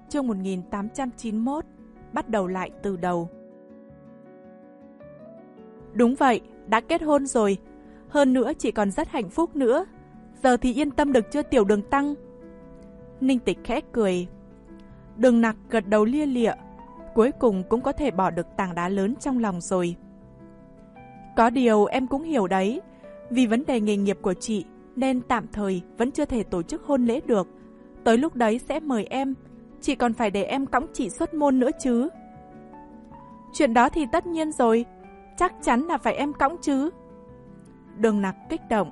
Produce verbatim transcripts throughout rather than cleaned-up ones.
Chương một nghìn tám trăm chín mươi mốt. Bắt đầu lại từ đầu. Đúng vậy, đã kết hôn rồi. Hơn nữa chị còn rất hạnh phúc nữa. Giờ thì yên tâm được chưa tiểu Đường Tăng? Ninh Tịch khẽ cười. Đường Nặc gật đầu lia lịa. Cuối cùng cũng có thể bỏ được tảng đá lớn trong lòng rồi. Có điều em cũng hiểu đấy. Vì vấn đề nghề nghiệp của chị nên tạm thời vẫn chưa thể tổ chức hôn lễ được. Tới lúc đấy sẽ mời em. Chị còn phải để em cõng chị xuất môn nữa chứ. Chuyện đó thì tất nhiên rồi. Chắc chắn là phải em cõng chứ. Đường Nặc kích động.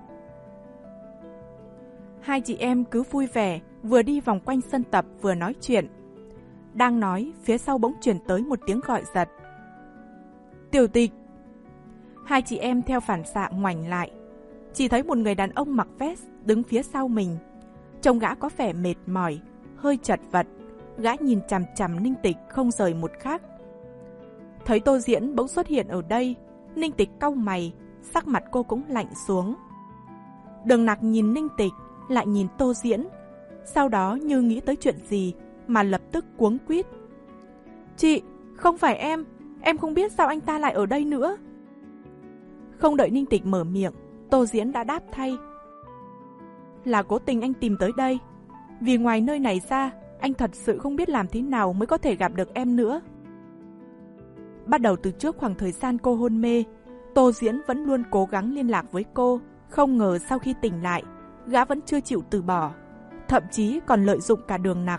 Hai chị em cứ vui vẻ, vừa đi vòng quanh sân tập vừa nói chuyện. Đang nói, phía sau bỗng truyền tới một tiếng gọi giật. Tiểu Tịch. Hai chị em theo phản xạ ngoảnh lại. Chỉ thấy một người đàn ông mặc vest đứng phía sau mình. Trông gã có vẻ mệt mỏi, hơi chật vật. Gã nhìn chằm chằm Ninh Tịch không rời một khắc. Thấy Tô Diễn bỗng xuất hiện ở đây, Ninh Tịch cau mày, sắc mặt cô cũng lạnh xuống. Đường Nặc nhìn Ninh Tịch, lại nhìn Tô Diễn, sau đó như nghĩ tới chuyện gì mà lập tức cuống quýt. Chị, không phải em, em không biết sao anh ta lại ở đây nữa. Không đợi Ninh Tịch mở miệng, Tô Diễn đã đáp thay. Là cố tình anh tìm tới đây. Vì ngoài nơi này ra, anh thật sự không biết làm thế nào mới có thể gặp được em nữa. Bắt đầu từ trước khoảng thời gian cô hôn mê, Tô Diễn vẫn luôn cố gắng liên lạc với cô. Không ngờ sau khi tỉnh lại, gã vẫn chưa chịu từ bỏ, thậm chí còn lợi dụng cả Đường Nặc.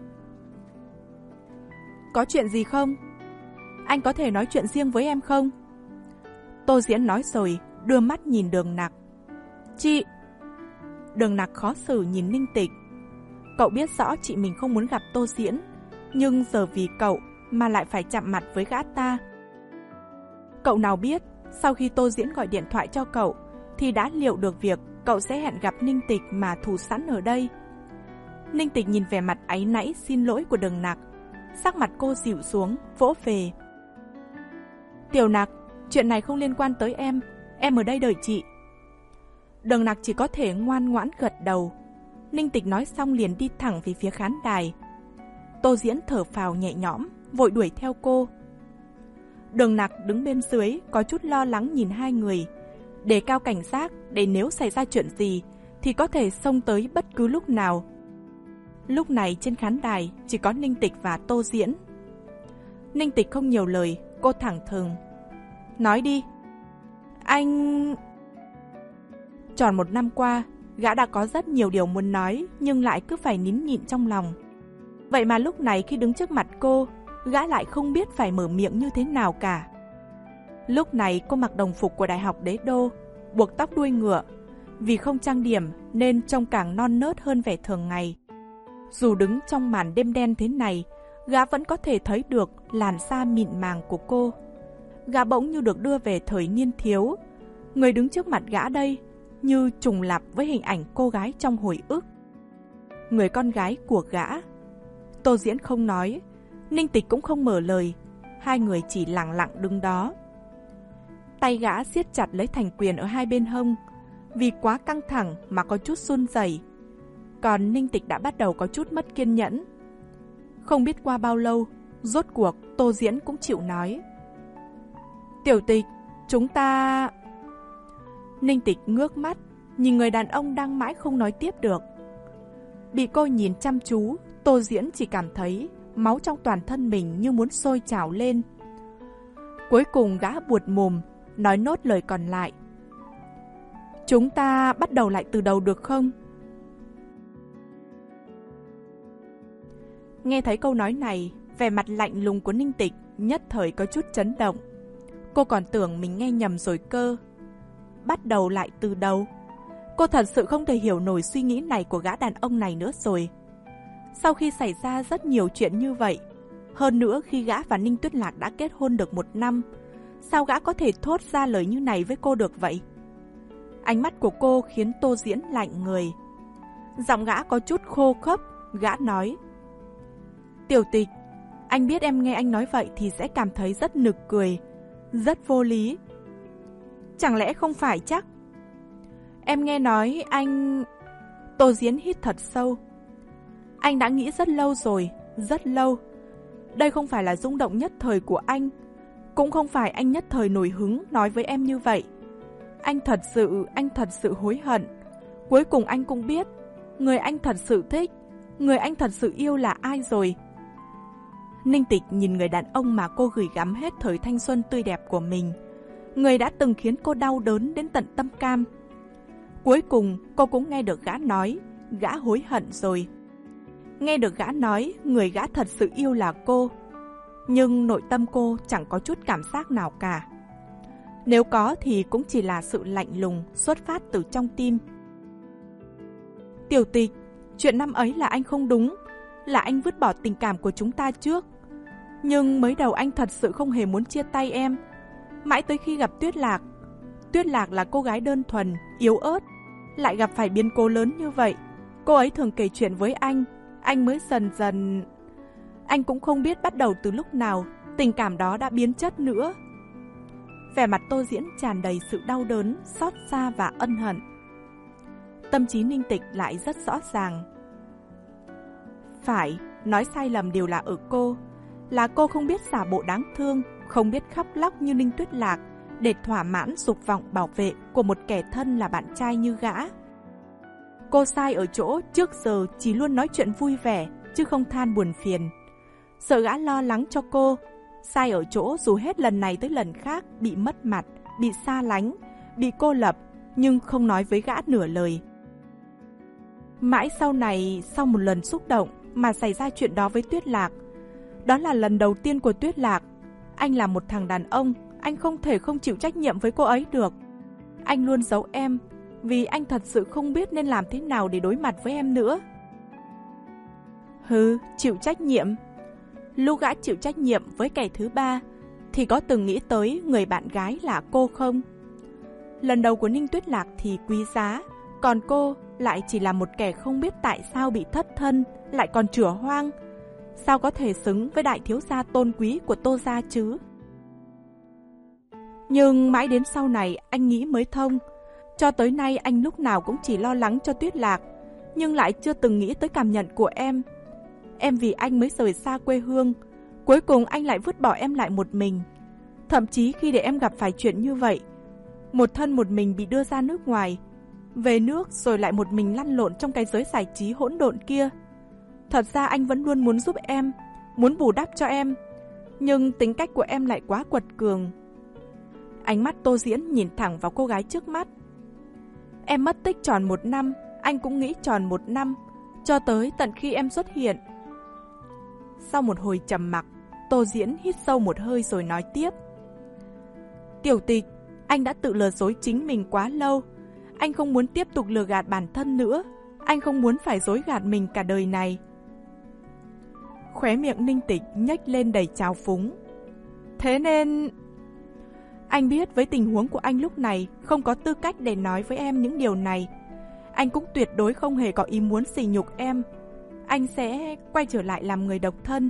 Có chuyện gì không? Anh có thể nói chuyện riêng với em không? Tô Diễn nói rồi, đưa mắt nhìn Đường Nặc. Chị! Đường Nặc khó xử nhìn Ninh Tịch. Cậu biết rõ chị mình không muốn gặp Tô Diễn, nhưng giờ vì cậu mà lại phải chạm mặt với gã ta. Cậu nào biết, sau khi Tô Diễn gọi điện thoại cho cậu, thì đã liệu được việc cậu sẽ hẹn gặp Ninh Tịch mà thủ sẵn ở đây. Ninh Tịch nhìn vẻ mặt áy náy xin lỗi của Đường Nặc, sắc mặt cô dịu xuống, vỗ về. Tiểu Nặc, chuyện này không liên quan tới em, em ở đây đợi chị. Đường Nặc chỉ có thể ngoan ngoãn gật đầu. Ninh Tịch nói xong liền đi thẳng về phía khán đài. Tô Diễn thở phào nhẹ nhõm, vội đuổi theo cô. Đường Nặc đứng bên dưới, có chút lo lắng nhìn hai người, đề cao cảnh giác để nếu xảy ra chuyện gì thì có thể xông tới bất cứ lúc nào. Lúc này trên khán đài chỉ có Ninh Tịch và Tô Diễn. Ninh Tịch không nhiều lời, cô thẳng thừng. Nói đi. Anh... Tròn một năm qua, gã đã có rất nhiều điều muốn nói nhưng lại cứ phải nín nhịn trong lòng. Vậy mà lúc này khi đứng trước mặt cô, gã lại không biết phải mở miệng như thế nào cả. Lúc này cô mặc đồng phục của Đại học Đế Đô, buộc tóc đuôi ngựa. Vì không trang điểm nên trông càng non nớt hơn vẻ thường ngày. Dù đứng trong màn đêm đen thế này, gã vẫn có thể thấy được làn da mịn màng của cô. Gã bỗng như được đưa về thời niên thiếu. Người đứng trước mặt gã đây như trùng lặp với hình ảnh cô gái trong hồi ức. Người con gái của gã. Tô Diễn không nói, Ninh Tịch cũng không mở lời. Hai người chỉ lặng lặng đứng đó. Tay gã siết chặt lấy thành quyền ở hai bên hông, vì quá căng thẳng mà có chút run rẩy. Còn Ninh Tịch đã bắt đầu có chút mất kiên nhẫn. Không biết qua bao lâu, rốt cuộc Tô Diễn cũng chịu nói. Tiểu Tịch, chúng ta... Ninh Tịch ngước mắt, nhìn người đàn ông đang mãi không nói tiếp được. Bị cô nhìn chăm chú, Tô Diễn chỉ cảm thấy máu trong toàn thân mình như muốn sôi trào lên. Cuối cùng gã buột mồm, nói nốt lời còn lại. Chúng ta bắt đầu lại từ đầu được không? Nghe thấy câu nói này, vẻ mặt lạnh lùng của Ninh Tịch nhất thời có chút chấn động. Cô còn tưởng mình nghe nhầm rồi cơ. Bắt đầu lại từ đầu. Cô thật sự không thể hiểu nổi suy nghĩ này của gã đàn ông này nữa rồi. Sau khi xảy ra rất nhiều chuyện như vậy, hơn nữa khi gã và Ninh Tuyết Lạc đã kết hôn được một năm, sao gã có thể thốt ra lời như này với cô được vậy? Ánh mắt của cô khiến Tô Diễn lạnh người. Giọng gã có chút khô khốc, gã nói. Tiểu Tịch, anh biết em nghe anh nói vậy thì sẽ cảm thấy rất nực cười, rất vô lý. Chẳng lẽ không phải chắc? Em nghe nói anh... Tô Diễn hít thật sâu. Anh đã nghĩ rất lâu rồi, rất lâu. Đây không phải là rung động nhất thời của anh, cũng không phải anh nhất thời nổi hứng nói với em như vậy. Anh thật sự, anh thật sự hối hận. Cuối cùng anh cũng biết, người anh thật sự thích, người anh thật sự yêu là ai rồi. Ninh Tịch nhìn người đàn ông mà cô gửi gắm hết thời thanh xuân tươi đẹp của mình, người đã từng khiến cô đau đớn đến tận tâm can. Cuối cùng cô cũng nghe được gã nói, gã hối hận rồi. Nghe được gã nói, người gã thật sự yêu là cô. Nhưng nội tâm cô chẳng có chút cảm giác nào cả. Nếu có thì cũng chỉ là sự lạnh lùng xuất phát từ trong tim. Tiểu Tịch, chuyện năm ấy là anh không đúng, là anh vứt bỏ tình cảm của chúng ta trước. Nhưng mới đầu anh thật sự không hề muốn chia tay em. Mãi tới khi gặp Tuyết Lạc. Tuyết Lạc là cô gái đơn thuần, yếu ớt, lại gặp phải biến cố lớn như vậy. Cô ấy thường kể chuyện với anh, anh mới dần dần... Anh cũng không biết bắt đầu từ lúc nào, tình cảm đó đã biến chất nữa. Vẻ mặt Tô Diễn tràn đầy sự đau đớn, xót xa và ân hận. Tâm trí Ninh Tịch lại rất rõ ràng. Phải, nói sai lầm đều là ở cô. Là cô không biết giả bộ đáng thương, không biết khóc lóc như Ninh Tuyết Lạc để thỏa mãn dục vọng bảo vệ của một kẻ thân là bạn trai như gã. Cô sai ở chỗ trước giờ chỉ luôn nói chuyện vui vẻ, chứ không than buồn phiền. Sợ gã lo lắng cho cô. Sai ở chỗ dù hết lần này tới lần khác bị mất mặt, bị xa lánh, bị cô lập, nhưng không nói với gã nửa lời. Mãi sau này, sau một lần xúc động mà xảy ra chuyện đó với Tuyết Lạc. Đó là lần đầu tiên của Tuyết Lạc. Anh là một thằng đàn ông, anh không thể không chịu trách nhiệm với cô ấy được. Anh luôn giấu em, vì anh thật sự không biết nên làm thế nào để đối mặt với em nữa. Hừ, chịu trách nhiệm. Lúc gã chịu trách nhiệm với kẻ thứ ba, thì có từng nghĩ tới người bạn gái là cô không? Lần đầu của Ninh Tuyết Lạc thì quý giá, còn cô lại chỉ là một kẻ không biết tại sao bị thất thân, lại còn chửa hoang. Sao có thể xứng với đại thiếu gia tôn quý của Tô gia chứ? Nhưng mãi đến sau này anh nghĩ mới thông. Cho tới nay anh lúc nào cũng chỉ lo lắng cho Tuyết Lạc, nhưng lại chưa từng nghĩ tới cảm nhận của em. Em vì anh mới rời xa quê hương, cuối cùng anh lại vứt bỏ em lại một mình. Thậm chí khi để em gặp phải chuyện như vậy, một thân một mình bị đưa ra nước ngoài, về nước rồi lại một mình lăn lộn trong cái giới giải trí hỗn độn kia. Thật ra anh vẫn luôn muốn giúp em, muốn bù đắp cho em, nhưng tính cách của em lại quá quật cường. Ánh mắt Tô Diễn nhìn thẳng vào cô gái trước mắt. Em mất tích tròn một năm, anh cũng nghĩ tròn một năm, cho tới tận khi em xuất hiện. Sau một hồi trầm mặc, Tô Diễn hít sâu một hơi rồi nói tiếp. Tiểu Tịch, anh đã tự lừa dối chính mình quá lâu. Anh không muốn tiếp tục lừa gạt bản thân nữa. Anh không muốn phải dối gạt mình cả đời này. Khóe miệng Ninh Tịch nhếch lên đầy trào phúng. Thế nên... Anh biết với tình huống của anh lúc này không có tư cách để nói với em những điều này. Anh cũng tuyệt đối không hề có ý muốn sỉ nhục em. Anh sẽ quay trở lại làm người độc thân.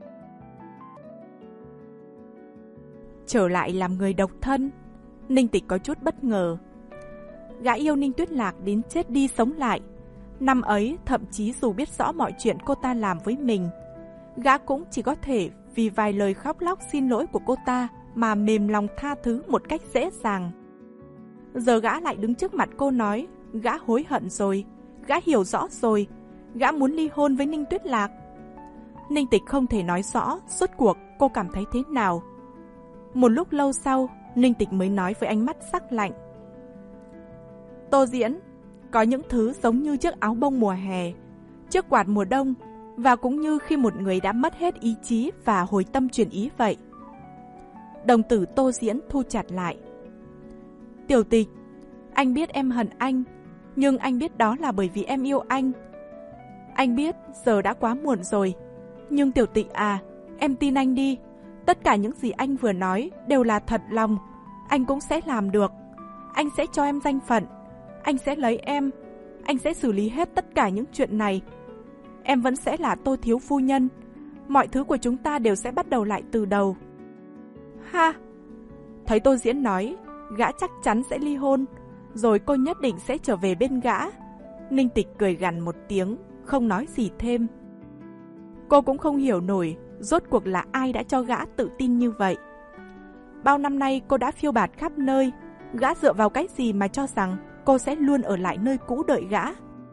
Trở lại làm người độc thân? Ninh Tịch có chút bất ngờ. Gã yêu Ninh Tuyết Lạc đến chết đi sống lại. Năm ấy, thậm chí dù biết rõ mọi chuyện cô ta làm với mình, gã cũng chỉ có thể vì vài lời khóc lóc xin lỗi của cô ta mà mềm lòng tha thứ một cách dễ dàng. Giờ gã lại đứng trước mặt cô nói, gã hối hận rồi, gã hiểu rõ rồi, gã muốn ly hôn với Ninh Tuyết Lạc. Ninh Tịch không thể nói rõ rốt cuộc cô cảm thấy thế nào. Một lúc lâu sau, Ninh Tịch mới nói với ánh mắt sắc lạnh. Tô Diễn, có những thứ giống như chiếc áo bông mùa hè, chiếc quạt mùa đông, và cũng như khi một người đã mất hết ý chí và hồi tâm chuyển ý vậy. Đồng tử Tô Diễn thu chặt lại. Tiểu Tịch, anh biết em hận anh, nhưng anh biết đó là bởi vì em yêu anh. Anh biết giờ đã quá muộn rồi, nhưng Tiểu Tịch à, em tin anh đi. Tất cả những gì anh vừa nói đều là thật lòng. Anh cũng sẽ làm được. Anh sẽ cho em danh phận. Anh sẽ lấy em. Anh sẽ xử lý hết tất cả những chuyện này. Em vẫn sẽ là Tô thiếu phu nhân. Mọi thứ của chúng ta đều sẽ bắt đầu lại từ đầu. Ha! Thấy Tô Diễn nói gã chắc chắn sẽ ly hôn, rồi cô nhất định sẽ trở về bên gã, Ninh Tịch cười gằn một tiếng, không nói gì thêm. Cô cũng không hiểu nổi rốt cuộc là ai đã cho gã tự tin như vậy. Bao năm nay cô đã phiêu bạt khắp nơi, gã dựa vào cái gì mà cho rằng cô sẽ luôn ở lại nơi cũ đợi gã?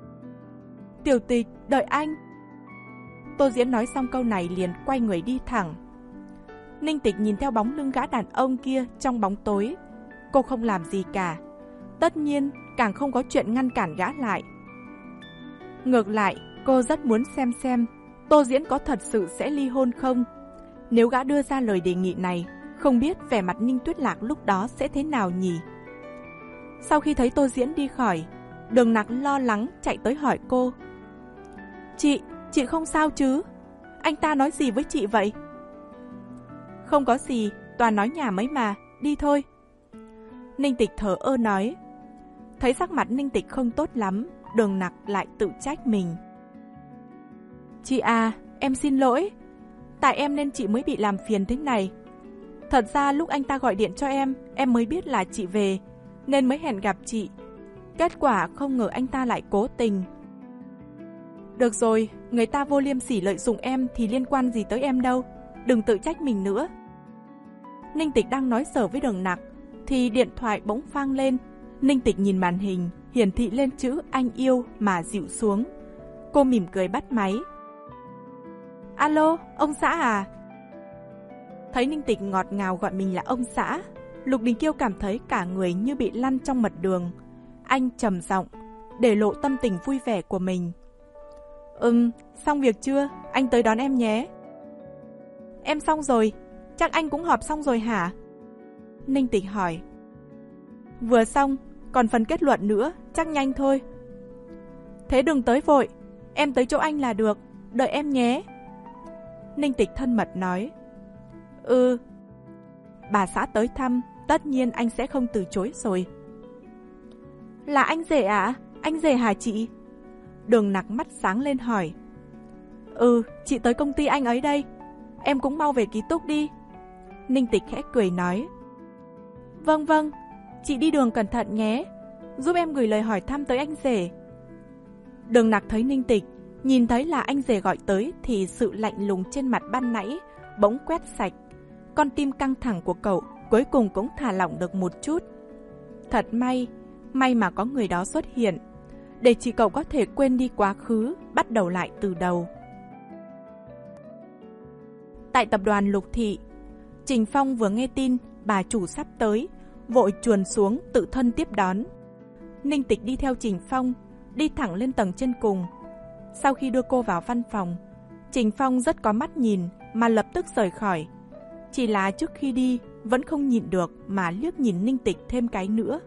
Tiểu Tịch, đợi anh. Tô Diễn nói xong câu này liền quay người đi thẳng. Ninh Tịch nhìn theo bóng lưng gã đàn ông kia trong bóng tối. Cô không làm gì cả. Tất nhiên, càng không có chuyện ngăn cản gã lại. Ngược lại, cô rất muốn xem xem Tô Diễn có thật sự sẽ ly hôn không. Nếu gã đưa ra lời đề nghị này, không biết vẻ mặt Ninh Tuyết Lạc lúc đó sẽ thế nào nhỉ? Sau khi thấy Tô Diễn đi khỏi, Đường Nặc lo lắng chạy tới hỏi cô. Chị, chị không sao chứ? Anh ta nói gì với chị vậy? Không có gì, toàn nói nhảm mấy mà, đi thôi. Ninh Tịch thở ơ nói. Thấy sắc mặt Ninh Tịch không tốt lắm, Đường Nặc lại tự trách mình. Chị à, em xin lỗi. Tại em nên chị mới bị làm phiền thế này. Thật ra lúc anh ta gọi điện cho em, em mới biết là chị về, nên mới hẹn gặp chị. Kết quả không ngờ anh ta lại cố tình. Được rồi, người ta vô liêm sỉ lợi dụng em thì liên quan gì tới em đâu. Đừng tự trách mình nữa. Ninh Tịch đang nói sở với Đường Nặc thì điện thoại bỗng vang lên. Ninh Tịch nhìn màn hình, hiển thị lên chữ anh yêu mà dịu xuống. Cô mỉm cười bắt máy. Alo, ông xã à? Thấy Ninh Tịch ngọt ngào gọi mình là ông xã, Lục Đình Kiêu cảm thấy cả người như bị lăn trong mật đường. Anh trầm giọng, để lộ tâm tình vui vẻ của mình. Ừm, xong việc chưa? Anh tới đón em nhé. Em xong rồi, chắc anh cũng họp xong rồi hả? Ninh Tịch hỏi. Vừa xong, còn phần kết luận nữa, chắc nhanh thôi. Thế đừng tới vội, em tới chỗ anh là được, đợi em nhé. Ninh Tịch thân mật nói. Ừ. Bà xã tới thăm, tất nhiên anh sẽ không từ chối rồi. Là anh rể ạ? À? Anh rể hả chị? Đường Nặc mắt sáng lên hỏi. Ừ, chị tới công ty anh ấy đây. Em cũng mau về ký túc đi. Ninh Tịch khẽ cười nói. Vâng vâng, chị đi đường cẩn thận nhé. Giúp em gửi lời hỏi thăm tới anh rể. Đường Nặc thấy Ninh Tịch, nhìn thấy là anh rể gọi tới thì sự lạnh lùng trên mặt ban nãy bỗng quét sạch. Con tim căng thẳng của cậu cuối cùng cũng thả lỏng được một chút. Thật may, may mà có người đó xuất hiện, để chị cậu có thể quên đi quá khứ, bắt đầu lại từ đầu. Tại tập đoàn Lục Thị, Trình Phong vừa nghe tin bà chủ sắp tới, vội chuồn xuống tự thân tiếp đón. Ninh Tịch đi theo Trình Phong, đi thẳng lên tầng trên cùng. Sau khi đưa cô vào văn phòng, Trình Phong rất có mắt nhìn mà lập tức rời khỏi. Chỉ là trước khi đi vẫn không nhịn được mà liếc nhìn Ninh Tịch thêm cái nữa.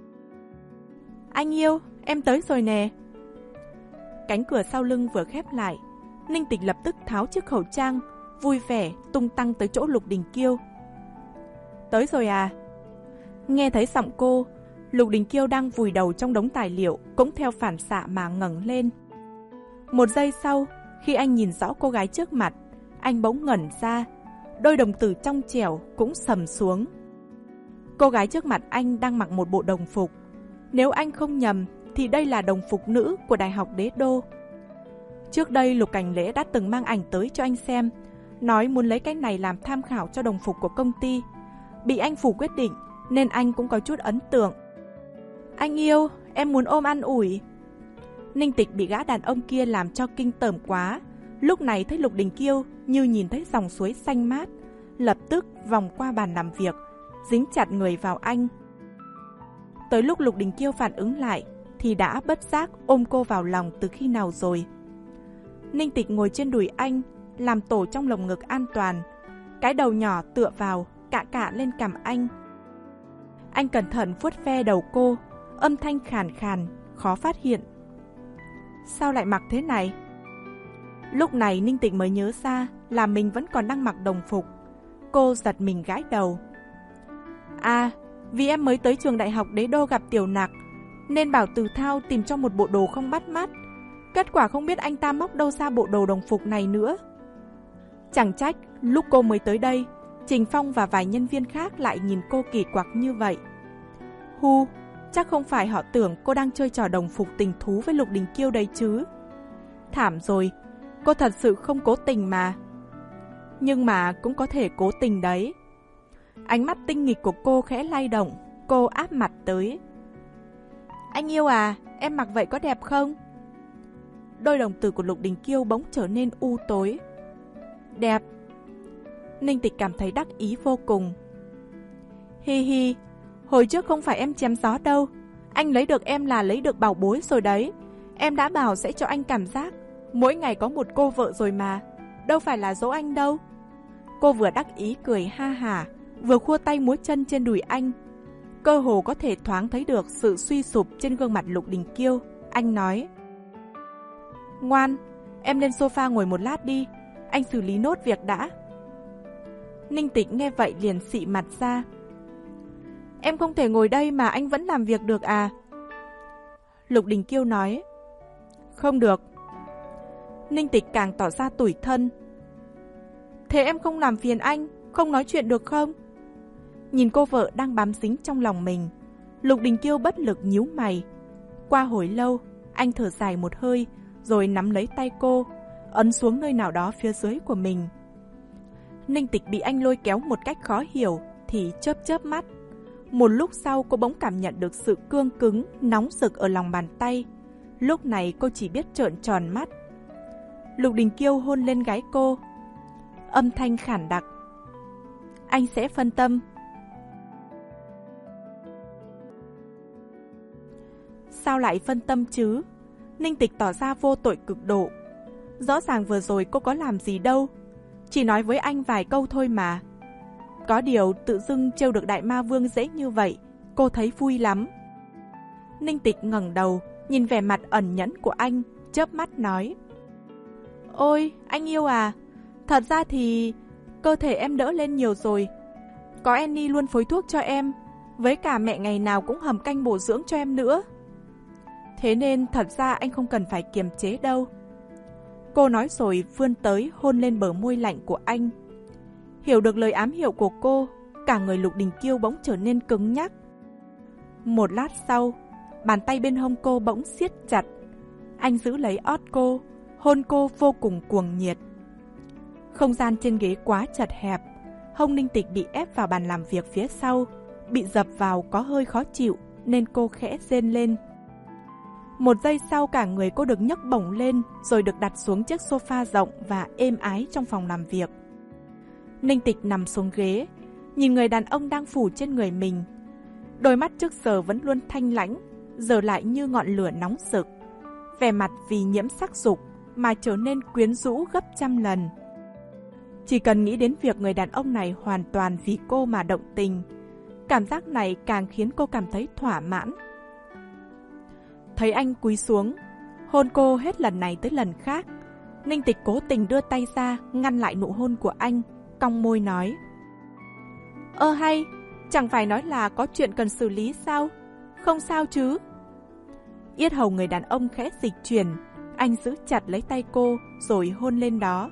Anh yêu, em tới rồi nè. Cánh cửa sau lưng vừa khép lại, Ninh Tịch lập tức tháo chiếc khẩu trang, vui vẻ tung tăng tới chỗ Lục Đình Kiêu. Tới rồi à? Nghe thấy giọng cô, Lục Đình Kiêu đang vùi đầu trong đống tài liệu cũng theo phản xạ mà ngẩng lên. Một giây sau, khi anh nhìn rõ cô gái trước mặt, anh bỗng ngẩn ra, đôi đồng tử trong trẻo cũng sầm xuống. Cô gái trước mặt anh đang mặc một bộ đồng phục. Nếu anh không nhầm thì đây là đồng phục nữ của Đại học Đế Đô. Trước đây Lục Cảnh Lễ đã từng mang ảnh tới cho anh xem, nói muốn lấy cái này làm tham khảo cho đồng phục của công ty. Bị anh phủ quyết định nên anh cũng có chút ấn tượng. Anh yêu, em muốn ôm an ủi. Ninh Tịch bị gã đàn ông kia làm cho kinh tởm quá. Lúc này thấy Lục Đình Kiêu như nhìn thấy dòng suối xanh mát, lập tức vòng qua bàn làm việc, dính chặt người vào anh. Tới lúc Lục Đình Kiêu phản ứng lại thì đã bất giác ôm cô vào lòng từ khi nào rồi. Ninh Tịch ngồi trên đùi anh, làm tổ trong lồng ngực an toàn, cái đầu nhỏ tựa vào, cạ cạ lên cằm anh. Anh cẩn thận vuốt ve đầu cô, âm thanh khàn khàn, khó phát hiện. Sao lại mặc thế này? Lúc này Ninh Tịch mới nhớ ra là mình vẫn còn đang mặc đồng phục. Cô giật mình gãi đầu. À, vì em mới tới trường Đại học Đế Đô gặp Tiểu Nặc, nên bảo Từ Thao tìm cho một bộ đồ không bắt mắt. Kết quả không biết anh ta móc đâu ra bộ đồ đồng phục này nữa. Chẳng trách lúc cô mới tới đây, Trình Phong và vài nhân viên khác lại nhìn cô kỳ quặc như vậy. Hu, chắc không phải họ tưởng cô đang chơi trò đồng phục tình thú với Lục Đình Kiêu đấy chứ. Thảm rồi, cô thật sự không cố tình mà. Nhưng mà cũng có thể cố tình đấy. Ánh mắt tinh nghịch của cô khẽ lay động, cô áp mặt tới. Anh yêu à, em mặc vậy có đẹp không? Đôi đồng tử của Lục Đình Kiêu bỗng trở nên u tối. Đẹp. Ninh Tịch cảm thấy đắc ý vô cùng. Hi hi, hồi trước không phải em chém gió đâu. Anh lấy được em là lấy được bảo bối rồi đấy. Em đã bảo sẽ cho anh cảm giác mỗi ngày có một cô vợ rồi mà. Đâu phải là dỗ anh đâu. Cô vừa đắc ý cười ha hả, vừa khua tay múa chân trên đùi anh. Cơ hồ có thể thoáng thấy được sự suy sụp trên gương mặt Lục Đình Kiêu. Anh nói, ngoan, em lên sofa ngồi một lát đi, anh xử lý nốt việc đã. Ninh Tịch nghe vậy liền xị mặt ra. Em không thể ngồi đây mà anh vẫn làm việc được à? Lục Đình Kiêu nói, không được. Ninh Tịch càng tỏ ra tủi thân. Thế em không làm phiền anh, không nói chuyện được không? Nhìn cô vợ đang bám dính trong lòng mình, Lục Đình Kiêu bất lực nhíu mày. Qua hồi lâu, anh thở dài một hơi, rồi nắm lấy tay cô, ấn xuống nơi nào đó phía dưới của mình. Ninh Tịch bị anh lôi kéo một cách khó hiểu, thì chớp chớp mắt. Một lúc sau cô bỗng cảm nhận được sự cương cứng, nóng rực ở lòng bàn tay. Lúc này cô chỉ biết trợn tròn mắt. Lục Đình Kiêu hôn lên gáy cô. Âm thanh khản đặc. Anh sẽ phân tâm. Sao lại phân tâm chứ? Ninh Tịch tỏ ra vô tội cực độ. Rõ ràng vừa rồi cô có làm gì đâu, chỉ nói với anh vài câu thôi mà. Có điều tự dưng trêu được đại ma vương dễ như vậy, cô thấy vui lắm. Ninh Tịch ngẩng đầu, nhìn vẻ mặt ẩn nhẫn của anh, chớp mắt nói, ôi, anh yêu à, thật ra thì cơ thể em đỡ lên nhiều rồi. Có Annie luôn phối thuốc cho em, với cả mẹ ngày nào cũng hầm canh bổ dưỡng cho em nữa. Thế nên thật ra anh không cần phải kiềm chế đâu. Cô nói rồi vươn tới hôn lên bờ môi lạnh của anh. Hiểu được lời ám hiệu của cô, cả người Lục Đình Kiêu bỗng trở nên cứng nhắc. Một lát sau, bàn tay bên hông cô bỗng siết chặt. Anh giữ lấy ót cô, hôn cô vô cùng cuồng nhiệt. Không gian trên ghế quá chật hẹp, hông Ninh Tịch bị ép vào bàn làm việc phía sau, bị dập vào có hơi khó chịu nên cô khẽ rên lên. Một giây sau cả người cô được nhấc bổng lên rồi được đặt xuống chiếc sofa rộng và êm ái trong phòng làm việc. Ninh Tịch nằm xuống ghế, nhìn người đàn ông đang phủ trên người mình. Đôi mắt trước giờ vẫn luôn thanh lãnh, giờ lại như ngọn lửa nóng rực. Vẻ mặt vì nhiễm sắc dục mà trở nên quyến rũ gấp trăm lần. Chỉ cần nghĩ đến việc người đàn ông này hoàn toàn vì cô mà động tình, cảm giác này càng khiến cô cảm thấy thỏa mãn. Thấy anh cúi xuống, hôn cô hết lần này tới lần khác, Ninh Tịch cố tình đưa tay ra ngăn lại nụ hôn của anh, cong môi nói, ơ hay, chẳng phải nói là có chuyện cần xử lý sao? Không sao chứ? Yết hầu người đàn ông khẽ dịch chuyển, anh giữ chặt lấy tay cô rồi hôn lên đó.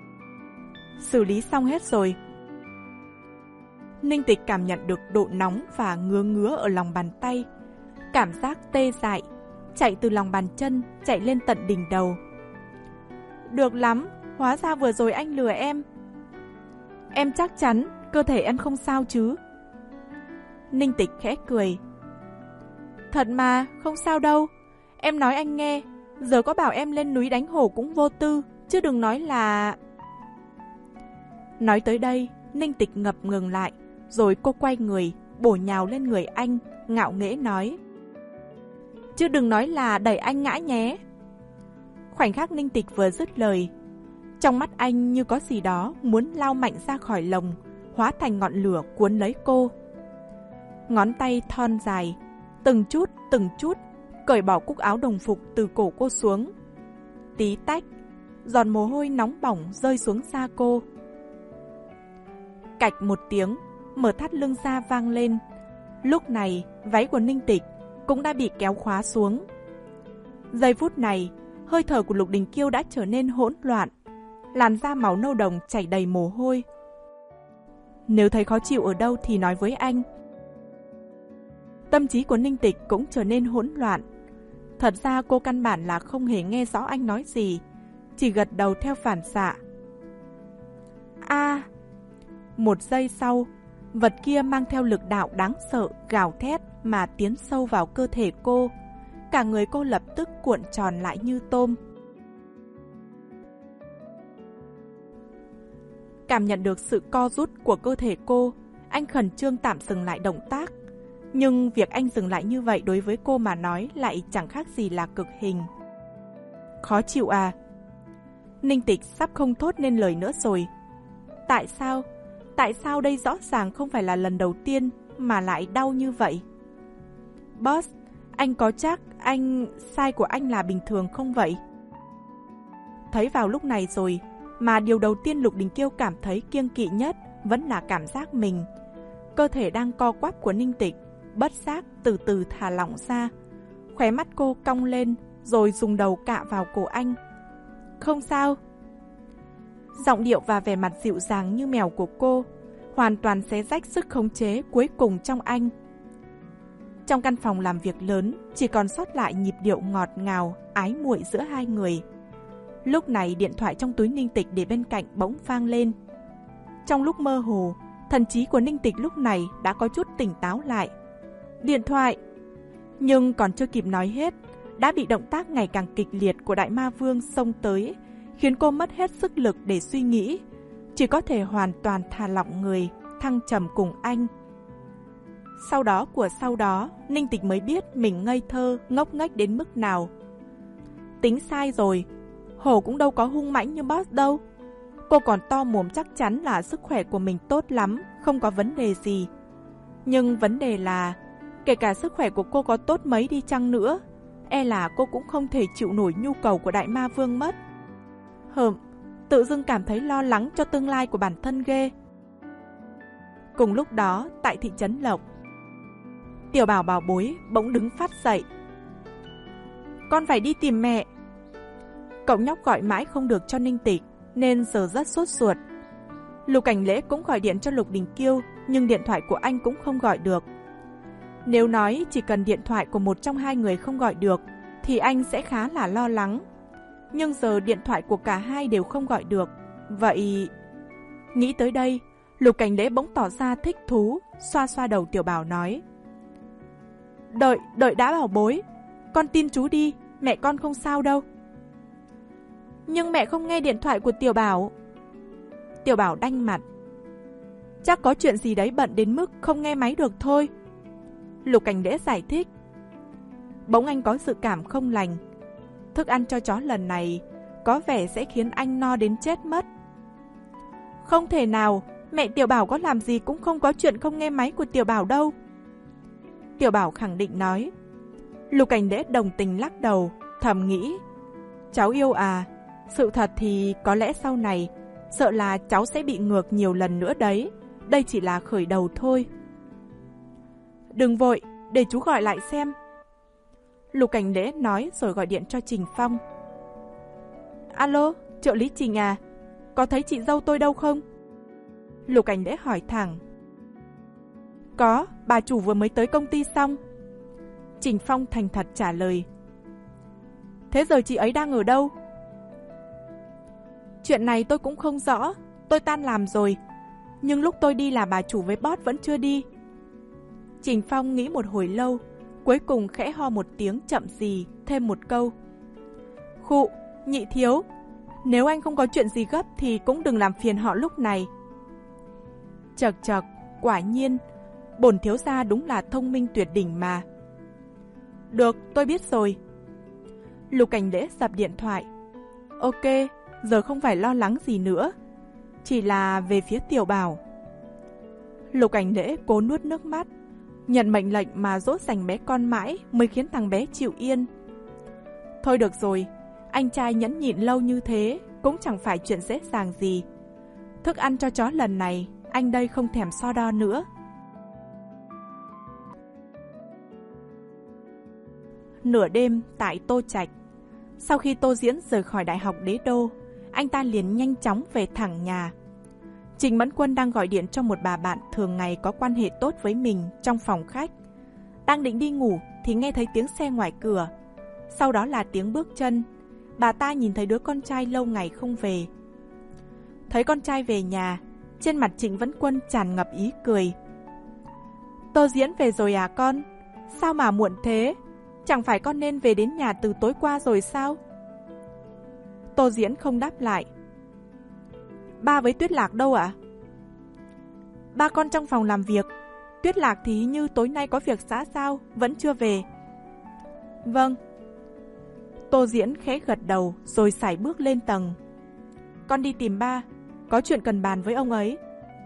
Xử lý xong hết rồi. Ninh Tịch cảm nhận được độ nóng và ngứa ngứa ở lòng bàn tay. Cảm giác tê dại, chạy từ lòng bàn chân, chạy lên tận đỉnh đầu. Được lắm, hóa ra vừa rồi anh lừa em. Em chắc chắn cơ thể em không sao chứ? Ninh Tịch khẽ cười. Thật mà, không sao đâu. Em nói anh nghe, giờ có bảo em lên núi đánh hổ cũng vô tư, chứ đừng nói là... Nói tới đây, Ninh Tịch ngập ngừng lại, rồi cô quay người, bổ nhào lên người anh, ngạo nghễ nói. Chứ đừng nói là đẩy anh ngã nhé. Khoảnh khắc Ninh Tịch vừa dứt lời, trong mắt anh như có gì đó muốn lao mạnh ra khỏi lồng, hóa thành ngọn lửa cuốn lấy cô. Ngón tay thon dài, từng chút từng chút, cởi bỏ cúc áo đồng phục từ cổ cô xuống. Tí tách, giọt mồ hôi nóng bỏng rơi xuống da cô. Cạch một tiếng, mở thắt lưng ra vang lên. Lúc này, váy của Ninh Tịch cũng đã bị kéo khóa xuống. Giây phút này, hơi thở của Lục Đình Kiêu đã trở nên hỗn loạn, làn da máu nâu đồng chảy đầy mồ hôi. Nếu thấy khó chịu ở đâu thì nói với anh. Tâm trí của Ninh Tịch cũng trở nên hỗn loạn. Thật ra cô căn bản là không hề nghe rõ anh nói gì, chỉ gật đầu theo phản xạ. A! À, một giây sau, vật kia mang theo lực đạo đáng sợ, gào thét mà tiến sâu vào cơ thể cô. Cả người cô lập tức cuộn tròn lại như tôm. Cảm nhận được sự co rút của cơ thể cô, anh khẩn trương tạm dừng lại động tác. Nhưng việc anh dừng lại như vậy đối với cô mà nói lại chẳng khác gì là cực hình. Khó chịu à? Ninh Tịch sắp không thốt nên lời nữa rồi. Tại sao? Tại sao đây rõ ràng không phải là lần đầu tiên mà lại đau như vậy? Boss, anh có chắc anh sai của anh là bình thường không vậy? Thấy vào lúc này rồi mà điều đầu tiên Lục Đình Kiêu cảm thấy kiêng kỵ nhất vẫn là cảm giác mình. Cơ thể đang co quắp của Ninh Tịch bất giác từ từ thả lỏng ra. Khóe mắt cô cong lên rồi dùng đầu cạ vào cổ anh. Không sao. Giọng điệu và vẻ mặt dịu dàng như mèo của cô hoàn toàn xé rách sức khống chế cuối cùng trong anh. Trong căn phòng làm việc lớn chỉ còn sót lại nhịp điệu ngọt ngào, ái muội giữa hai người. Lúc này điện thoại trong túi Ninh Tịch để bên cạnh bỗng vang lên. Trong lúc mơ hồ, thần trí của Ninh Tịch lúc này đã có chút tỉnh táo lại. Điện thoại! Nhưng còn chưa kịp nói hết, đã bị động tác ngày càng kịch liệt của Đại Ma Vương xông tới, khiến cô mất hết sức lực để suy nghĩ, chỉ có thể hoàn toàn thả lỏng người, thăng trầm cùng anh. Sau đó của sau đó, Ninh Tịch mới biết mình ngây thơ, ngốc nghếch đến mức nào. Tính sai rồi, Hổ cũng đâu có hung mãnh như boss đâu. Cô còn to mồm chắc chắn là sức khỏe của mình tốt lắm, không có vấn đề gì. Nhưng vấn đề là, kể cả sức khỏe của cô có tốt mấy đi chăng nữa, e là cô cũng không thể chịu nổi nhu cầu của Đại Ma Vương mất. Hừm, tự dưng cảm thấy lo lắng cho tương lai của bản thân ghê. Cùng lúc đó, tại thị trấn Lộc, Tiểu Bảo bảo bối bỗng đứng phát dậy. Con phải đi tìm mẹ. Cậu nhóc gọi mãi không được cho Ninh Tịch, nên giờ rất sốt ruột. Lục Cảnh Lễ cũng gọi điện cho Lục Đình Kiêu, nhưng điện thoại của anh cũng không gọi được. Nếu nói chỉ cần điện thoại của một trong hai người không gọi được, thì anh sẽ khá là lo lắng. Nhưng giờ điện thoại của cả hai đều không gọi được. Vậy... Nghĩ tới đây, Lục Cảnh Lễ bỗng tỏ ra thích thú, xoa xoa đầu Tiểu Bảo nói. Đợi, đợi đã bảo bối. Con tin chú đi, mẹ con không sao đâu. Nhưng mẹ không nghe điện thoại của Tiểu Bảo. Tiểu Bảo đanh mặt. Chắc có chuyện gì đấy bận đến mức không nghe máy được thôi. Lục Cảnh Lễ giải thích. Bỗng anh có dự cảm không lành. Thức ăn cho chó lần này có vẻ sẽ khiến anh no đến chết mất. Không thể nào, mẹ Tiểu Bảo có làm gì cũng không có chuyện không nghe máy của Tiểu Bảo đâu. Tiểu Bảo khẳng định nói. Lục Cảnh Lễ đồng tình lắc đầu, thầm nghĩ. Cháu yêu à, sự thật thì có lẽ sau này, sợ là cháu sẽ bị ngược nhiều lần nữa đấy. Đây chỉ là khởi đầu thôi. Đừng vội, để chú gọi lại xem. Lục Cảnh Lễ nói rồi gọi điện cho Trình Phong. Alo, trợ lý Trình à, có thấy chị dâu tôi đâu không? Lục Cảnh Lễ hỏi thẳng. Có, bà chủ vừa mới tới công ty xong. Trình Phong thành thật trả lời. Thế giờ chị ấy đang ở đâu? Chuyện này tôi cũng không rõ, tôi tan làm rồi. Nhưng lúc tôi đi là bà chủ với boss vẫn chưa đi. Trình Phong nghĩ một hồi lâu, cuối cùng khẽ ho một tiếng chậm gì, thêm một câu. Khụ, nhị thiếu, nếu anh không có chuyện gì gấp thì cũng đừng làm phiền họ lúc này. Chật chật, quả nhiên, bổn thiếu gia đúng là thông minh tuyệt đỉnh mà. Được, tôi biết rồi. Lục Cảnh Lễ dập điện thoại. Ok, giờ không phải lo lắng gì nữa, chỉ là về phía Tiểu Bảo. Lục Cảnh Lễ cố nuốt nước mắt. Nhận mệnh lệnh mà dỗ dành bé con mãi mới khiến thằng bé chịu yên. Thôi được rồi, anh trai nhẫn nhịn lâu như thế cũng chẳng phải chuyện dễ dàng gì. Thức ăn cho chó lần này, anh đây không thèm so đo nữa. Nửa đêm tại Tô Trạch. Sau khi Tô Diễn rời khỏi Đại học Đế Đô, anh ta liền nhanh chóng về thẳng nhà. Trình Mẫn Quân đang gọi điện cho một bà bạn thường ngày có quan hệ tốt với mình trong phòng khách. Đang định đi ngủ thì nghe thấy tiếng xe ngoài cửa. Sau đó là tiếng bước chân. bà ta nhìn thấy đứa con trai lâu ngày không về. Thấy con trai về nhà, trên mặt Trịnh Vẫn Quân tràn ngập ý cười. Tô Diễn về rồi à con? Sao mà muộn thế? Chẳng phải con nên về đến nhà từ tối qua rồi sao? Tô Diễn không đáp lại. Ba với Tuyết Lạc đâu ạ? À? Ba con trong phòng làm việc. Tuyết Lạc thì hình như tối nay có việc xã giao, vẫn chưa về. Vâng. Tô Diễn khẽ gật đầu rồi sải bước lên tầng. Con đi tìm ba, có chuyện cần bàn với ông ấy.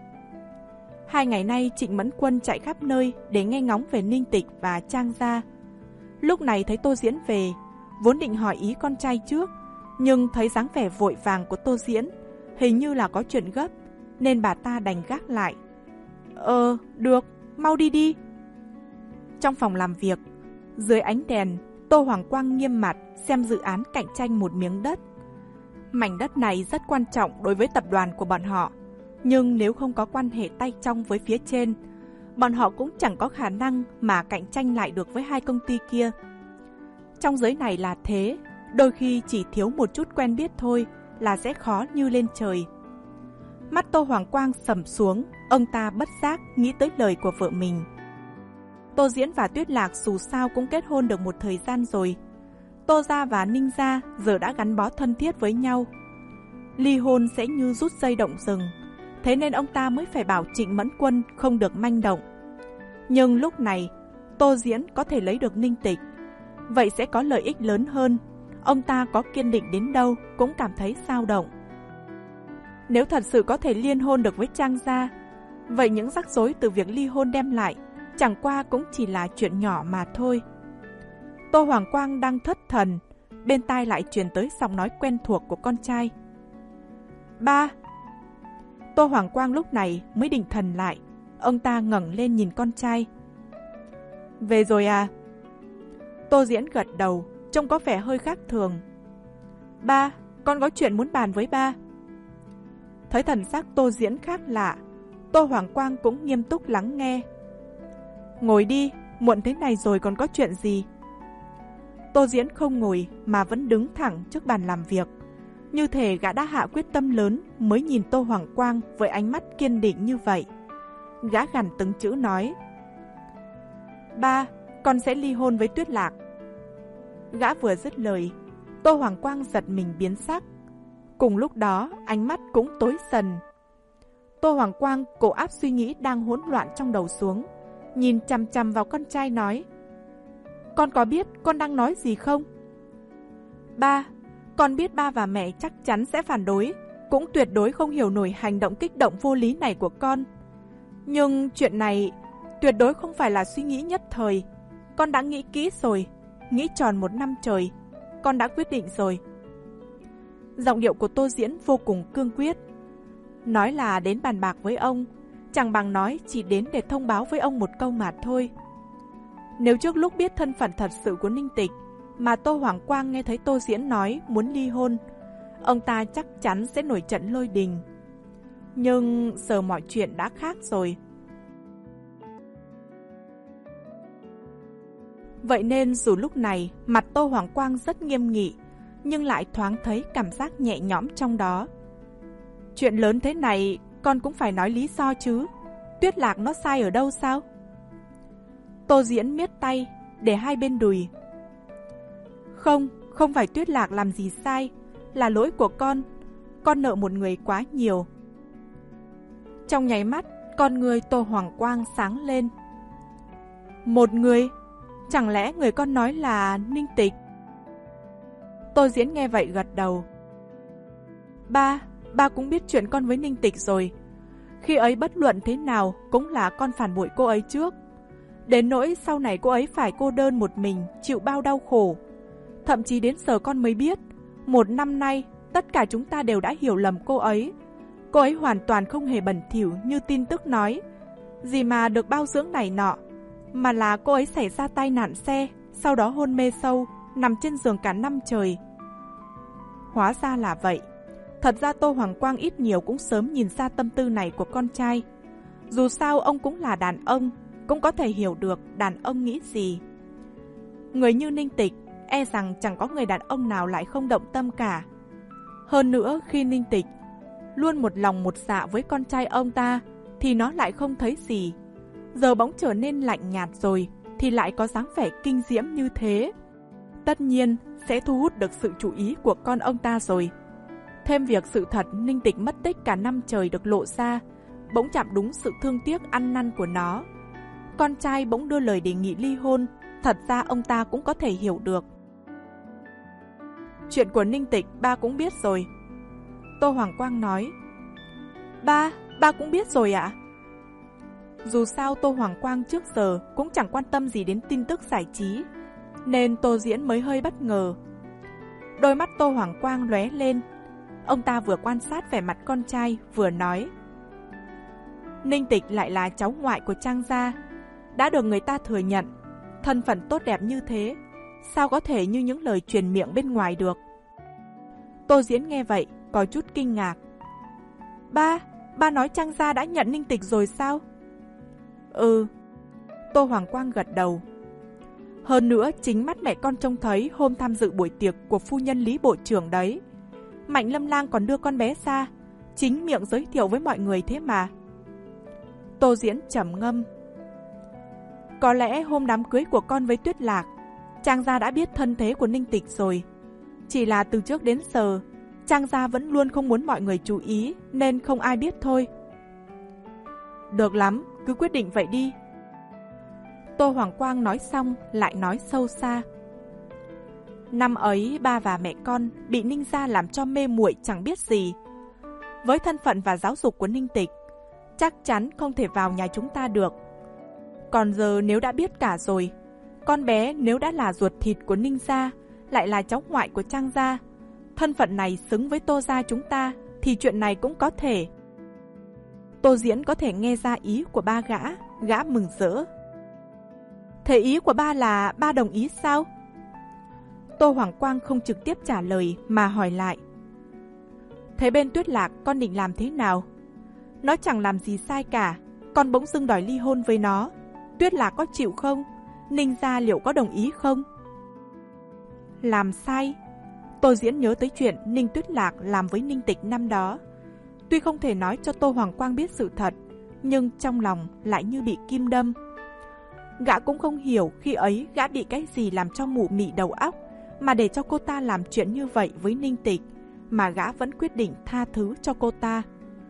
Hai ngày nay Trịnh Mẫn Quân chạy khắp nơi để nghe ngóng về Ninh Tịch và Trang gia. Lúc này thấy Tô Diễn về, vốn định hỏi ý con trai trước, nhưng thấy dáng vẻ vội vàng của Tô Diễn, hình như là có chuyện gấp, nên bà ta đành gác lại. Ờ, được, mau đi đi. Trong phòng làm việc, dưới ánh đèn, Tô Hoàng Quang nghiêm mặt xem dự án cạnh tranh một miếng đất. Mảnh đất này rất quan trọng đối với tập đoàn của bọn họ, nhưng nếu không có quan hệ tay trong với phía trên, bọn họ cũng chẳng có khả năng mà cạnh tranh lại được với hai công ty kia. Trong giới này là thế, đôi khi chỉ thiếu một chút quen biết thôi là sẽ khó như lên trời. Mắt Tô Hoàng Quang sầm xuống, ông ta bất giác nghĩ tới lời của vợ mình. Tô Diễn và Tuyết Lạc dù sao cũng kết hôn được một thời gian rồi. Tô gia và Ninh gia giờ đã gắn bó thân thiết với nhau. Ly hôn sẽ như rút dây động rừng, thế nên ông ta mới phải bảo Trịnh Mẫn Quân không được manh động. Nhưng lúc này, Tô Diễn có thể lấy được Ninh Tịch, vậy sẽ có lợi ích lớn hơn. Ông ta có kiên định đến đâu cũng cảm thấy dao động. Nếu thật sự có thể liên hôn được với Trang gia, vậy những rắc rối từ việc ly hôn đem lại chẳng qua cũng chỉ là chuyện nhỏ mà thôi. Tô Hoàng Quang đang thất thần, bên tai lại truyền tới giọng nói quen thuộc của con trai. Ba! Tô Hoàng Quang lúc này mới định thần lại, ông ta ngẩng lên nhìn con trai. Về rồi à? Tô Diễn gật đầu, trông có vẻ hơi khác thường. Ba, con có chuyện muốn bàn với ba. Thấy thần sắc Tô Diễn khác lạ, Tô Hoàng Quang cũng nghiêm túc lắng nghe. Ngồi đi, muộn thế này rồi còn có chuyện gì? Tô Diễn không ngồi mà vẫn đứng thẳng trước bàn làm việc, như thể gã đã hạ quyết tâm lớn mới nhìn Tô Hoàng Quang với ánh mắt kiên định như vậy. Gã gằn từng chữ nói. Ba, con sẽ ly hôn với Tuyết Lạc. Gã vừa dứt lời, Tô Hoàng Quang giật mình biến sắc. Cùng lúc đó, ánh mắt cũng tối dần. Tô Hoàng Quang cố áp suy nghĩ đang hỗn loạn trong đầu xuống, nhìn chằm chằm vào con trai nói. Con có biết con đang nói gì không? Ba, con biết ba và mẹ chắc chắn sẽ phản đối, cũng tuyệt đối không hiểu nổi hành động kích động vô lý này của con. Nhưng chuyện này tuyệt đối không phải là suy nghĩ nhất thời. Con đã nghĩ kỹ rồi, nghĩ tròn một năm trời, con đã quyết định rồi. Giọng điệu của Tô Diễn vô cùng cương quyết. Nói là đến bàn bạc với ông, chẳng bằng nói chỉ đến để thông báo với ông một câu mà thôi. Nếu trước lúc biết thân phận thật sự của Ninh Tịch mà Tô Hoàng Quang nghe thấy Tô Diễn nói muốn ly hôn, ông ta chắc chắn sẽ nổi trận lôi đình. Nhưng giờ mọi chuyện đã khác rồi. Vậy nên dù lúc này mặt Tô Hoàng Quang rất nghiêm nghị, nhưng lại thoáng thấy cảm giác nhẹ nhõm trong đó. Chuyện lớn thế này con cũng phải nói lý do chứ. Tuyết Lạc nó sai ở đâu sao? Tô Diễn miết tay để hai bên đùi. Không, không phải Tuyết Lạc làm gì sai, là lỗi của con. Con nợ một người quá nhiều. Trong nháy mắt, con người Tô Hoàng Quang sáng lên. Một người? Chẳng lẽ người con nói là Ninh Tịch? Tô Diễn nghe vậy gật đầu. Ba, ba cũng biết chuyện con với Ninh Tịch rồi. Khi ấy bất luận thế nào cũng là con phản bội cô ấy trước. Đến nỗi sau này cô ấy phải cô đơn một mình, chịu bao đau khổ. Thậm chí đến giờ con mới biết, một năm nay tất cả chúng ta đều đã hiểu lầm cô ấy. Cô ấy hoàn toàn không hề bẩn thỉu như tin tức nói, gì mà được bao dưỡng này nọ, mà là cô ấy xảy ra tai nạn xe, sau đó hôn mê sâu, nằm trên giường cả năm trời. Hóa ra là vậy. Thật ra Tô Hoàng Quang ít nhiều cũng sớm nhìn ra tâm tư này của con trai. Dù sao ông cũng là đàn ông, cũng có thể hiểu được đàn ông nghĩ gì. Người như Ninh Tịch e rằng chẳng có người đàn ông nào lại không động tâm cả. Hơn nữa, khi Ninh Tịch luôn một lòng một dạ với con trai ông ta, thì nó lại không thấy gì. Giờ bỗng trở nên lạnh nhạt rồi, thì lại có dáng vẻ kinh diễm như thế. Tất nhiên, sẽ thu hút được sự chú ý của con ông ta rồi. Thêm việc sự thật Ninh Tịch mất tích cả năm trời được lộ ra, bỗng chạm đúng sự thương tiếc ăn năn của nó. Con trai bỗng đưa lời đề nghị ly hôn, thật ra ông ta cũng có thể hiểu được. Chuyện của Ninh Tịch ba cũng biết rồi. Tô Hoàng Quang nói. Ba, ba cũng biết rồi ạ? Dù sao Tô Hoàng Quang trước giờ cũng chẳng quan tâm gì đến tin tức giải trí, nên Tô Diễn mới hơi bất ngờ. Đôi mắt Tô Hoàng Quang lóe lên. Ông ta vừa quan sát vẻ mặt con trai, vừa nói. Ninh Tịch lại là cháu ngoại của Trang gia, đã được người ta thừa nhận. Thân phận tốt đẹp như thế, sao có thể như những lời truyền miệng bên ngoài được? Tô Diễn nghe vậy, có chút kinh ngạc. Ba, ba nói Trang gia đã nhận Ninh Tịch rồi sao? Ừ. Tô Hoàng Quang gật đầu. Hơn nữa, chính mắt mẹ con trông thấy hôm tham dự buổi tiệc của phu nhân Lý Bộ trưởng đấy. Mạnh Lâm Lang còn đưa con bé ra, chính miệng giới thiệu với mọi người thế mà. Tô Diễn trầm ngâm. Có lẽ hôm đám cưới của con với Tuyết Lạc, Trang gia đã biết thân thế của Ninh Tịch rồi. Chỉ là từ trước đến giờ, Trang gia vẫn luôn không muốn mọi người chú ý, nên không ai biết thôi. Được lắm, cứ quyết định vậy đi. Tô Hoàng Quang nói xong lại nói sâu xa. Năm ấy ba và mẹ con bị Ninh gia làm cho mê muội chẳng biết gì. Với thân phận và giáo dục của Ninh Tịch, chắc chắn không thể vào nhà chúng ta được. Còn giờ nếu đã biết cả rồi, con bé nếu đã là ruột thịt của Ninh gia, lại là cháu ngoại của Trang gia, thân phận này xứng với Tô gia chúng ta, thì chuyện này cũng có thể. Tô Diễn có thể nghe ra ý của ba gã, gã mừng rỡ. Thế ý của ba là ba đồng ý sao? Tô Hoàng Quang không trực tiếp trả lời mà hỏi lại. Thế bên Tuyết Lạc con định làm thế nào? Nó chẳng làm gì sai cả, con bỗng dưng đòi ly hôn với nó. Tuyết Lạc có chịu không? Ninh gia liệu có đồng ý không? Làm sai? Tô Diễn nhớ tới chuyện Ninh Tuyết Lạc làm với Ninh Tịch năm đó. Tuy không thể nói cho Tô Hoàng Quang biết sự thật, nhưng trong lòng lại như bị kim đâm. Gã cũng không hiểu khi ấy gã bị cái gì làm cho mụ mị đầu óc, mà để cho cô ta làm chuyện như vậy với Ninh Tịch, mà gã vẫn quyết định tha thứ cho cô ta.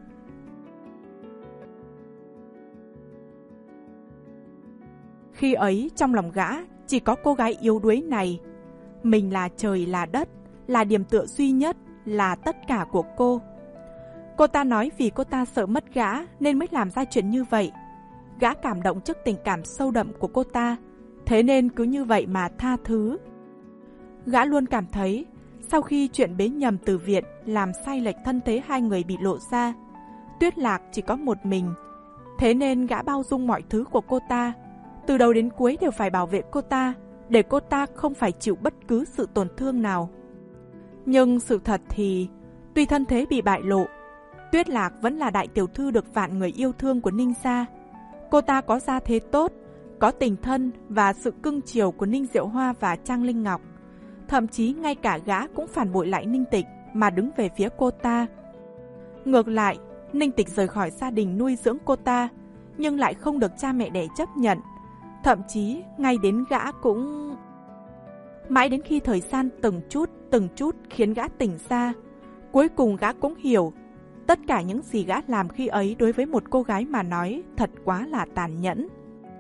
Khi ấy trong lòng gã chỉ có cô gái yếu đuối này. Mình là trời là đất, là điểm tựa duy nhất, là tất cả của cô. Cô ta nói vì cô ta sợ mất gã nên mới làm ra chuyện như vậy. Gã cảm động trước tình cảm sâu đậm của cô ta, thế nên cứ như vậy mà tha thứ. Gã luôn cảm thấy sau khi chuyện bế nhầm từ viện làm sai lệch thân thế hai người bị lộ ra, Tuyết Lạc chỉ có một mình, thế nên gã bao dung mọi thứ của cô ta, từ đầu đến cuối đều phải bảo vệ cô ta, để cô ta không phải chịu bất cứ sự tổn thương nào. Nhưng sự thật thì, tuy thân thế bị bại lộ, Tuyết Lạc vẫn là đại tiểu thư được vạn người yêu thương của Ninh gia. Cô ta có gia thế tốt, có tình thân và sự cưng chiều của Ninh Diệu Hoa và Trang Linh Ngọc. Thậm chí ngay cả gã cũng phản bội lại Ninh Tịch mà đứng về phía cô ta. Ngược lại, Ninh Tịch rời khỏi gia đình nuôi dưỡng cô ta, nhưng lại không được cha mẹ đẻ chấp nhận. Thậm chí ngay đến gã cũng... Mãi đến khi thời gian từng chút, từng chút khiến gã tỉnh ra, cuối cùng gã cũng hiểu tất cả những gì gã làm khi ấy đối với một cô gái mà nói thật quá là tàn nhẫn.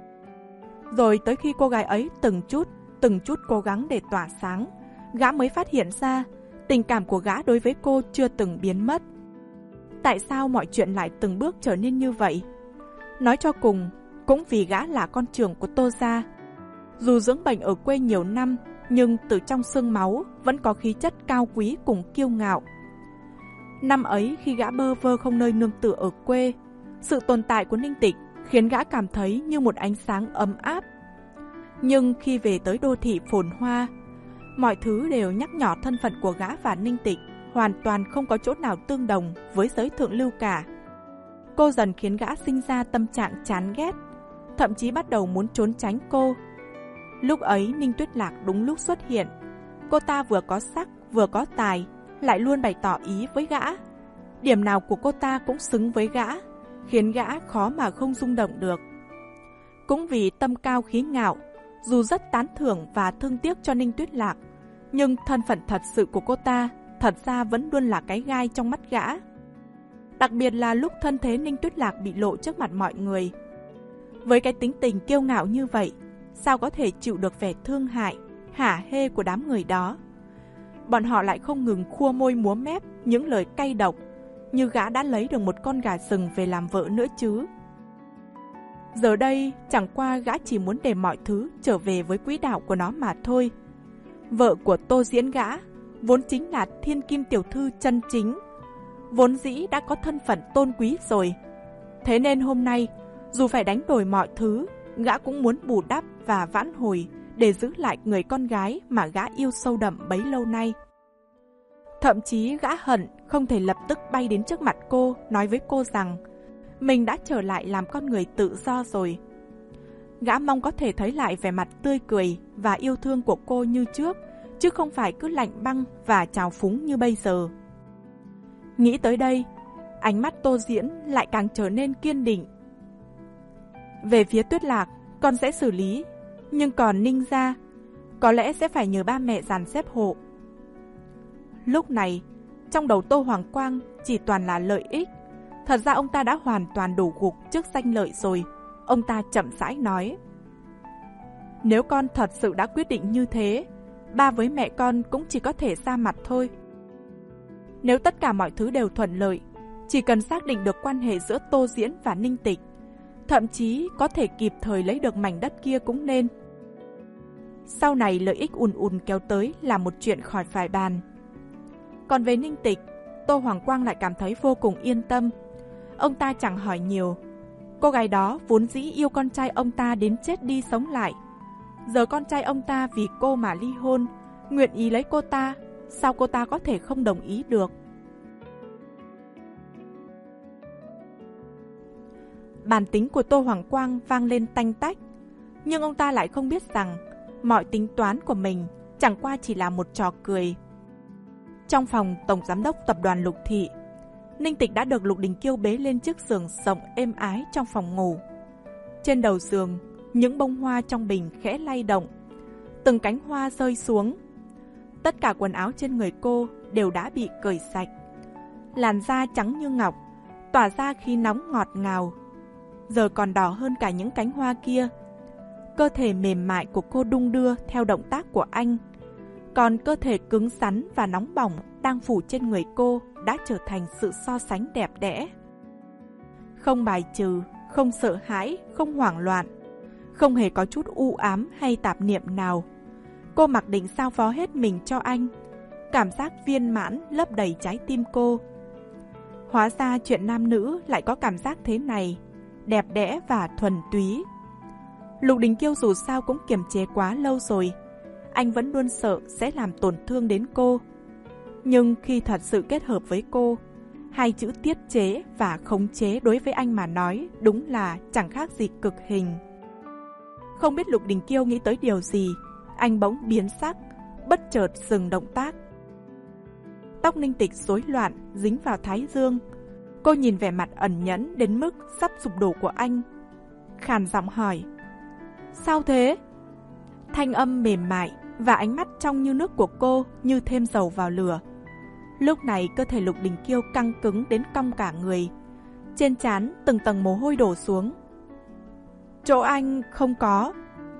Rồi tới khi cô gái ấy từng chút, từng chút cố gắng để tỏa sáng, gã mới phát hiện ra tình cảm của gã đối với cô chưa từng biến mất. Tại sao mọi chuyện lại từng bước trở nên như vậy? Nói cho cùng, cũng vì gã là con trưởng của Tô gia. Dù dưỡng bệnh ở quê nhiều năm, nhưng từ trong xương máu vẫn có khí chất cao quý cùng kiêu ngạo. Năm ấy khi gã bơ vơ không nơi nương tựa ở quê, sự tồn tại của Ninh Tịch khiến gã cảm thấy như một ánh sáng ấm áp. Nhưng khi về tới đô thị phồn hoa, mọi thứ đều nhắc nhở thân phận của gã và Ninh Tịch hoàn toàn không có chỗ nào tương đồng với giới thượng lưu cả. Cô dần khiến gã sinh ra tâm trạng chán ghét, thậm chí bắt đầu muốn trốn tránh cô. Lúc ấy Ninh Tuyết Lạc đúng lúc xuất hiện, Cô ta vừa có sắc, vừa có tài, lại luôn bày tỏ ý với gã. Điểm nào của cô ta cũng xứng với gã, khiến gã khó mà không rung động được. Cũng vì tâm cao khí ngạo, dù rất tán thưởng và thương tiếc cho Ninh Tuyết Lạc, nhưng thân phận thật sự của cô ta thật ra vẫn luôn là cái gai trong mắt gã. Đặc biệt là lúc thân thế Ninh Tuyết Lạc bị lộ trước mặt mọi người. Với cái tính tình kiêu ngạo như vậy, sao có thể chịu được vẻ thương hại, hả hê của đám người đó. Bọn họ lại không ngừng khua môi múa mép những lời cay độc, như gã đã lấy được một con gà rừng về làm vợ nữa chứ. Giờ đây, chẳng qua gã chỉ muốn để mọi thứ trở về với quỹ đạo của nó mà thôi. Vợ của Tô Diễn gã, vốn chính là thiên kim tiểu thư chân chính, vốn dĩ đã có thân phận tôn quý rồi. Thế nên hôm nay, dù phải đánh đổi mọi thứ, gã cũng muốn bù đắp và vãn hồi để giữ lại người con gái mà gã yêu sâu đậm bấy lâu nay. Thậm chí gã hận không thể lập tức bay đến trước mặt cô, nói với cô rằng mình đã trở lại làm con người tự do rồi. Gã mong có thể thấy lại vẻ mặt tươi cười và yêu thương của cô như trước, chứ không phải cứ lạnh băng và trào phúng như bây giờ. Nghĩ tới đây, ánh mắt Tô Diễn lại càng trở nên kiên định. Về phía Tuyết Lạc, con sẽ xử lý, nhưng còn Ninh gia, có lẽ sẽ phải nhờ ba mẹ dàn xếp hộ. Lúc này, trong đầu Tô Hoàng Quang chỉ toàn là lợi ích. Thật ra ông ta đã hoàn toàn đổ gục trước danh lợi rồi. Ông ta chậm rãi nói: nếu con thật sự đã quyết định như thế, ba với mẹ con cũng chỉ có thể ra mặt thôi. Nếu tất cả mọi thứ đều thuận lợi, chỉ cần xác định được quan hệ giữa Tô Diễn và Ninh Tịch, thậm chí có thể kịp thời lấy được mảnh đất kia cũng nên. Sau này lợi ích ùn ùn kéo tới là một chuyện khỏi phải bàn. Còn về Ninh Tịch, Tô Hoàng Quang lại cảm thấy vô cùng yên tâm. Ông ta chẳng hỏi nhiều. Cô gái đó vốn dĩ yêu con trai ông ta đến chết đi sống lại. Giờ con trai ông ta vì cô mà ly hôn, nguyện ý lấy cô ta, sao cô ta có thể không đồng ý được? Bản tính của Tô Hoàng Quang vang lên tanh tách, nhưng ông ta lại không biết rằng mọi tính toán của mình chẳng qua chỉ là một trò cười. Trong phòng tổng giám đốc tập đoàn Lục Thị, Ninh Tịch đã được Lục Đình Kiêu bế lên chiếc giường rộng êm ái trong phòng ngủ. Trên đầu giường, những bông hoa trong bình khẽ lay động, từng cánh hoa rơi xuống. Tất cả quần áo trên người cô đều đã bị cởi sạch. Làn da trắng như ngọc, tỏa ra khí nóng ngọt ngào, giờ còn đỏ hơn cả những cánh hoa kia. Cơ thể mềm mại của cô đung đưa theo động tác của anh, còn cơ thể cứng rắn và nóng bỏng đang phủ trên người cô đã trở thành sự so sánh đẹp đẽ. Không bài trừ, không sợ hãi, không hoảng loạn, không hề có chút u ám hay tạp niệm nào. Cô mặc định giao phó hết mình cho anh. Cảm giác viên mãn lấp đầy trái tim cô. Hóa ra chuyện nam nữ lại có cảm giác thế này, đẹp đẽ và thuần túy. Lục Đình Kiêu dù sao cũng kiềm chế quá lâu rồi. Anh vẫn luôn sợ sẽ làm tổn thương đến cô. Nhưng khi thật sự kết hợp với cô, hai chữ tiết chế và khống chế đối với anh mà nói đúng là chẳng khác gì cực hình. Không biết Lục Đình Kiêu nghĩ tới điều gì, anh bỗng biến sắc, bất chợt dừng động tác. Tóc Ninh Tịch rối loạn dính vào thái dương. Cô nhìn vẻ mặt ẩn nhẫn đến mức sắp sụp đổ của anh, khàn giọng hỏi: sao thế? Thanh âm mềm mại và ánh mắt trong như nước của cô như thêm dầu vào lửa. Lúc này cơ thể Lục Đình Kiêu căng cứng đến cong cả người, trên trán từng tầng mồ hôi đổ xuống. Chỗ anh không có.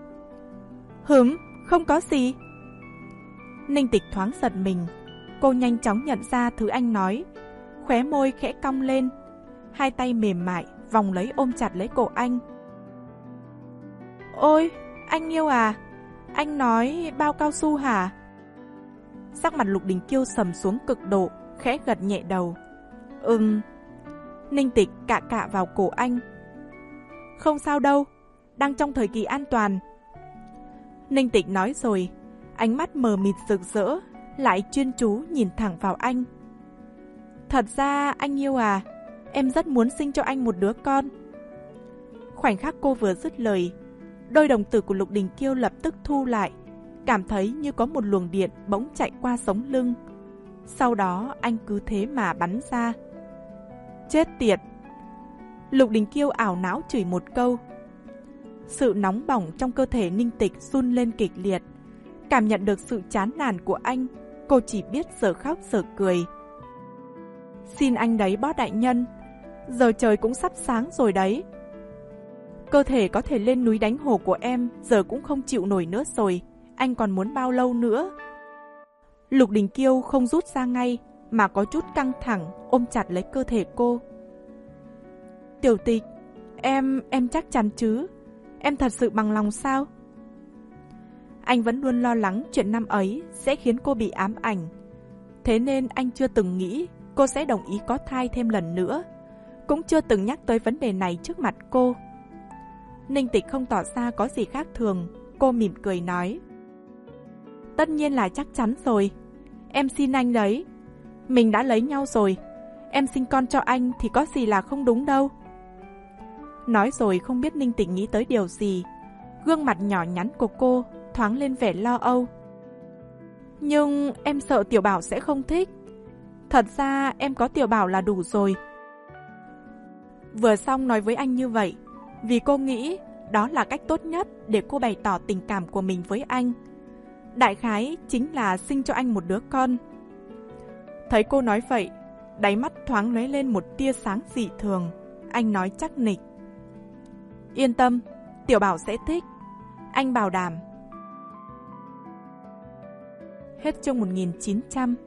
Hửm, không có gì. Ninh Tịch thoáng giật mình. Cô nhanh chóng nhận ra thứ anh nói, khóe môi khẽ cong lên, hai tay mềm mại vòng lấy ôm chặt lấy cổ anh. Ôi, anh yêu à? Anh nói bao cao su hả? Sắc mặt Lục Đình Kiêu sầm xuống cực độ, khẽ gật nhẹ đầu. Ừm. Ninh Tịch cạ cạ vào cổ anh. Không sao đâu, đang trong thời kỳ an toàn. Ninh Tịch nói rồi, ánh mắt mờ mịt rực rỡ, lại chuyên chú nhìn thẳng vào anh. Thật ra anh yêu à, em rất muốn sinh cho anh một đứa con. Khoảnh khắc cô vừa dứt lời, đôi đồng tử của Lục Đình Kiêu lập tức thu lại, cảm thấy như có một luồng điện bỗng chạy qua sống lưng. Sau đó anh cứ thế mà bắn ra. Chết tiệt! Lục Đình Kiêu ảo não chửi một câu. Sự nóng bỏng trong cơ thể Ninh Tịch run lên kịch liệt. Cảm nhận được sự chán nản của anh, cô chỉ biết giờ khóc giờ cười. Xin anh đấy bó đại nhân, giờ trời cũng sắp sáng rồi đấy. Cơ thể có thể lên núi đánh hổ của em giờ cũng không chịu nổi nữa rồi, anh còn muốn bao lâu nữa? Lục Đình Kiêu không rút ra ngay, mà có chút căng thẳng ôm chặt lấy cơ thể cô. Tiểu Tịch, em, em chắc chắn chứ? Em thật sự bằng lòng sao? Anh vẫn luôn lo lắng chuyện năm ấy sẽ khiến cô bị ám ảnh. Thế nên anh chưa từng nghĩ cô sẽ đồng ý có thai thêm lần nữa. Cũng chưa từng nhắc tới vấn đề này trước mặt cô. Ninh Tịch không tỏ ra có gì khác thường. Cô mỉm cười nói. Tất nhiên là chắc chắn rồi. Em xin anh đấy. Mình đã lấy nhau rồi. Em sinh con cho anh thì có gì là không đúng đâu. Nói rồi không biết Ninh Tịch nghĩ tới điều gì. Gương mặt nhỏ nhắn của cô thoáng lên vẻ lo âu. Nhưng em sợ Tiểu Bảo sẽ không thích. Thật ra em có Tiểu Bảo là đủ rồi. Vừa xong nói với anh như vậy vì cô nghĩ đó là cách tốt nhất để cô bày tỏ tình cảm của mình với anh. Đại khái chính là sinh cho anh một đứa con. Thấy cô nói vậy, đáy mắt thoáng lóe lên một tia sáng dị thường. Anh nói chắc nịch. Yên tâm, Tiểu Bảo sẽ thích. Anh bảo đảm. Hết chương một nghìn chín trăm.